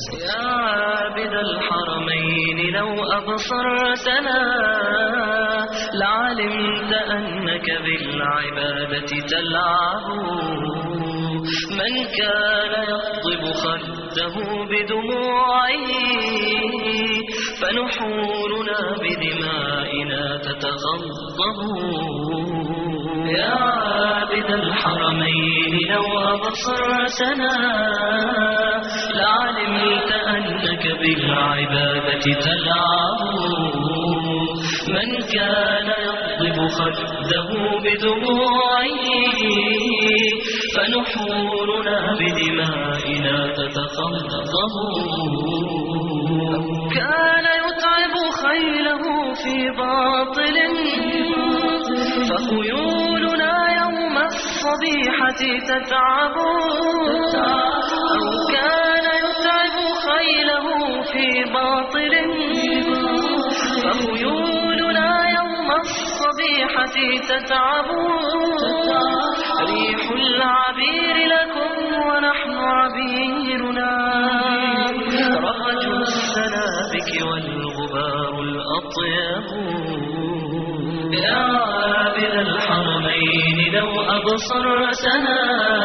يا عابد الحرمين لو أبصرتنا لعلمت أنك بالعبادة تلعب. من كان يخضب خده بدموعه فنحورنا بدمائنا تتغضب. يا عابد الحرمين لو أبصرتنا لعلمت أنك بالعبادة تلعب. من كان يخضب خده بدموعه فنحورنا بدمائنا تتغضب. كان يتعب خيله في باطل فخيولنا يوم الصبيحة تتعب. أو كان يتعب خيله في باطل فخيولنا يوم الصبيحة تتعب. ريح العبير لكم ونحن عبيرنا رهج السنابك والغبار الأطيب. يا عابد الحرمين لو أبصرتنا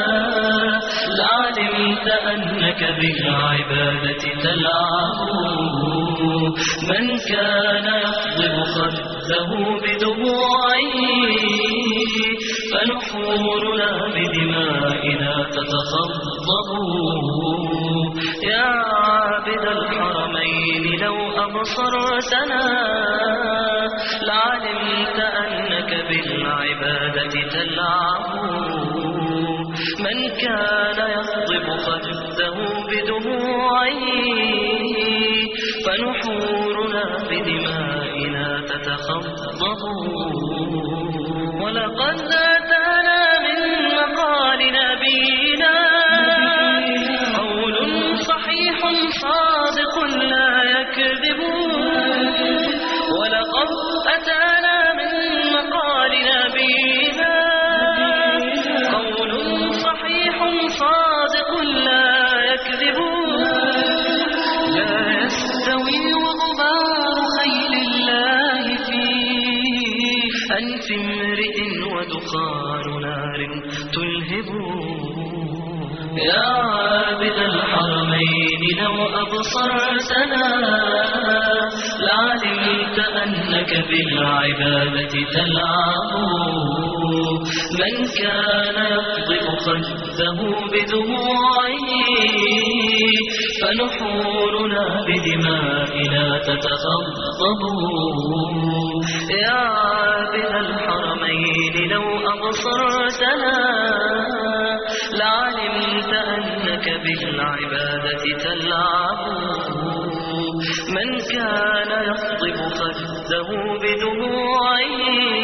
لعلمت أنك بالعبادة تلعب. من كان يخضب خده بدموعه فنحورنا بدمائنا تتخضب. يا عابد الحرمين لو أبصرتنا لعلمت أنك بالعبادة تلعب. من كان يخضب خده بدموعه فنحورنا بدمائنا تتخضب. ولقد أتانا من مقال نبينا قول صحيح صادق لا يكذب. ولقد أتانا من مقال نبينا قول صحيح صادق لا يكذب. لا يستوي غبار خيل الله في أنف امرئ ودخان نار تلهب. يا عابد الحرمين لو أبصرتنا لعلمت أنك بالعبادة تلعب. من كان يخضب خده بدموعه فنحورنا بدمائنا تتغضب. يا عابد الحرمين لو أبصرتنا لعلمت أنك بالعبادة تلعب. من كان يخضب خده بدموعه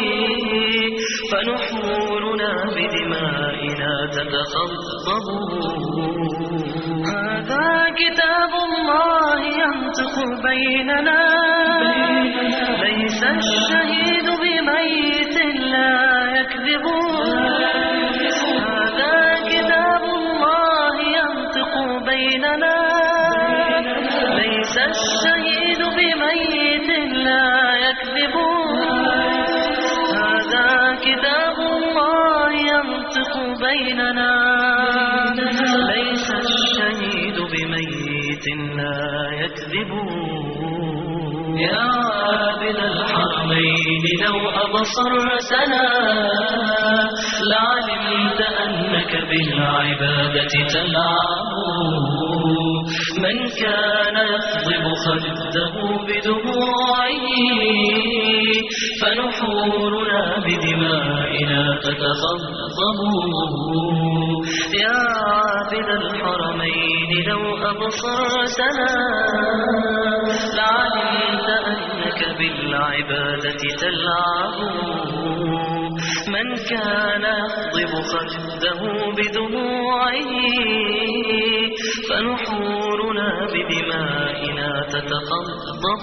فنحورنا بدمائنا تتخضب. هذا كتاب الله ينطق بيننا ليس الشهيد بميت لا يكذب. هذا كتاب الله ينطق بيننا ليس الشهيد بميت لا يكذب. هذا كتاب الله ينطق بيننا ليس الشهيد بميت لا يكذب. يا عابد الحرمين لو أبصرتنا لعلمت أنك بالعبادة تلعب. من كان يخضب خده بدموعه فنحورنا بدمائنا تتخضب. يا عابد الحرمين لو أبصرتنا لعلمت أنك بالعبادة تلعب. من كان يخضب خده بدموعه فنحورنا بدمائنا تتخضب.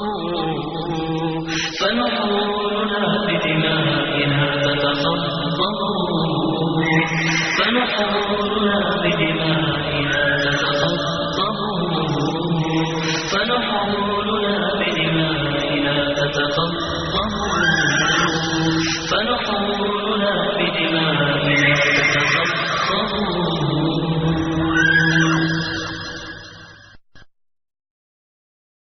فنحورنا بدمائنا تتخضب. فنحورنا بدمائنا تتخضب. بحورنا بدمائنا تتخضب